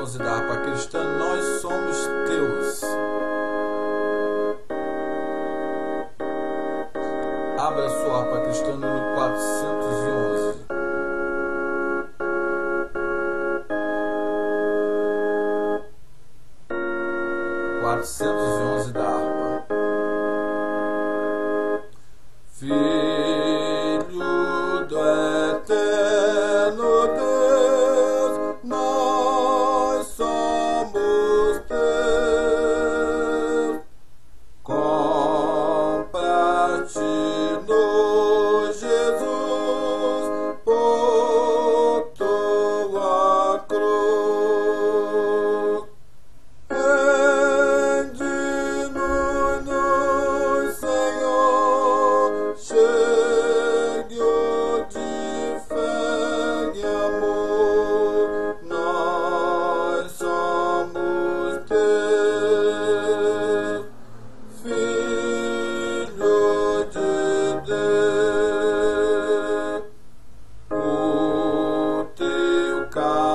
411 da harpa cristã, nós somos teus. Abra sua harpa cristã no 411. Da harpa. Filho do eterno Deus, nós somos teus. Compraste-nos, Jesus, por tua cruz. Rende-nos, Senhor, cheio de fé e amor, nós somos teus, Filho de Deus. O teu